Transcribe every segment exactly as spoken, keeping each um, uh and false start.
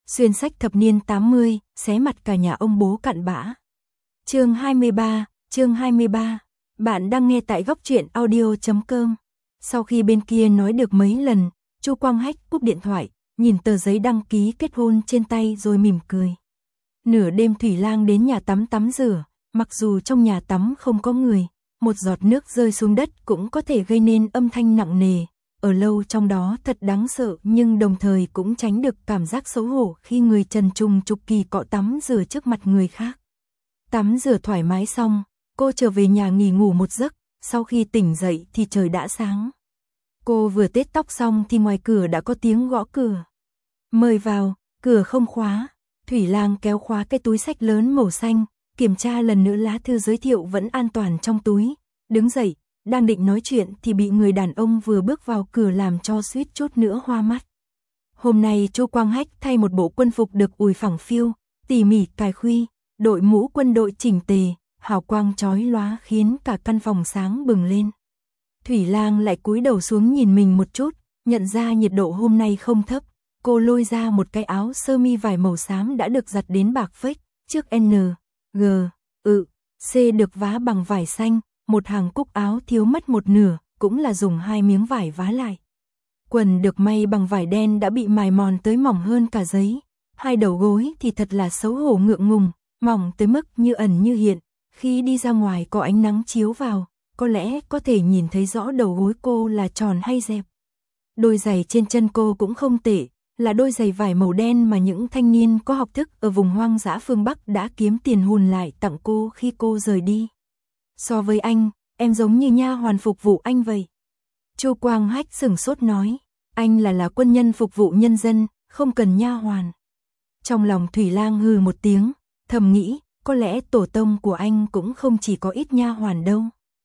Xuyên sách thập niên tám mươi, xé mặt cả nhà ông bố cặn bã. Chương hai mươi ba, chương hai mươi ba. Bạn đang nghe tại góc truyện audio chấm com. Sau khi bên kia nói được mấy lần, Chu Quang Hách cúp điện thoại, nhìn tờ giấy đăng ký kết hôn trên tay rồi mỉm cười. Nửa đêm Thủy Lang đến nhà tắm tắm rửa, mặc dù trong nhà tắm không có người, một giọt nước rơi xuống đất cũng có thể gây nên âm thanh nặng nề. Ở lâu trong đó thật đáng sợ, nhưng đồng thời cũng tránh được cảm giác xấu hổ khi người trần trùng trục kỳ cọ tắm rửa trước mặt người khác. Tắm rửa thoải mái xong, cô trở về nhà nghỉ ngủ một giấc, sau khi tỉnh dậy thì trời đã sáng. Cô vừa tết tóc xong thì ngoài cửa đã có tiếng gõ cửa. Mời vào, cửa không khóa. Thủy Lang kéo khóa cái túi xách lớn màu xanh, kiểm tra lần nữa lá thư giới thiệu vẫn an toàn trong túi, đứng dậy. Đang định nói chuyện thì bị người đàn ông vừa bước vào cửa làm cho suýt chút nữa hoa mắt. Hôm nay Chu Quang Hách thay một bộ quân phục được ủi phẳng phiu, tỉ mỉ cài khuy, đội mũ quân đội chỉnh tề, hào quang chói lóa khiến cả căn phòng sáng bừng lên. Thủy Lang lại cúi đầu xuống nhìn mình một chút, nhận ra nhiệt độ hôm nay không thấp, cô lôi ra một cái áo sơ mi vải màu xám đã được giặt đến bạc phếch, chiếc N, G, ự, C được vá bằng vải xanh. Một hàng cúc áo thiếu mất một nửa, cũng là dùng hai miếng vải vá lại. Quần được may bằng vải đen đã bị mài mòn tới mỏng hơn cả giấy. Hai đầu gối thì thật là xấu hổ ngượng ngùng, mỏng tới mức như ẩn như hiện. Khi đi ra ngoài có ánh nắng chiếu vào, có lẽ có thể nhìn thấy rõ đầu gối cô là tròn hay dẹp. Đôi giày trên chân cô cũng không tệ, là đôi giày vải màu đen mà những thanh niên có học thức ở vùng hoang dã phương Bắc đã kiếm tiền hùn lại tặng cô khi cô rời đi. So với anh, em giống như nha hoàn phục vụ anh vậy. Chu Quang Hách sửng sốt nói, anh là là quân nhân phục vụ nhân dân, không cần nha hoàn. Trong lòng Thủy Lang hừ một tiếng, thầm nghĩ, có lẽ tổ tông của anh cũng không chỉ có ít nha hoàn đâu.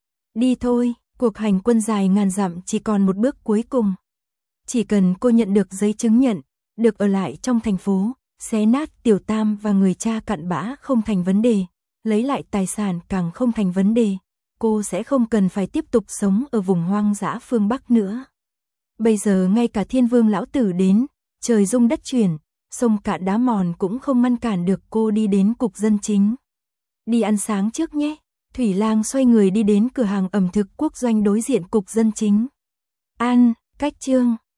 Đi thôi, cuộc hành quân dài ngàn dặm chỉ còn một bước cuối cùng. Chỉ cần cô nhận được giấy chứng nhận, được ở lại trong thành phố, xé nát Tiểu Tam và người cha cặn bã không thành vấn đề. Lấy lại tài sản càng không thành vấn đề, cô sẽ không cần phải tiếp tục sống ở vùng hoang dã phương Bắc nữa. Bây giờ ngay cả Thiên Vương lão tử đến, trời rung đất chuyển, sông cạn đá mòn cũng không ngăn cản được cô đi đến cục dân chính. Đi ăn sáng trước nhé. Thủy Lang xoay người đi đến cửa hàng ẩm thực quốc doanh đối diện cục dân chính. An, cách chương.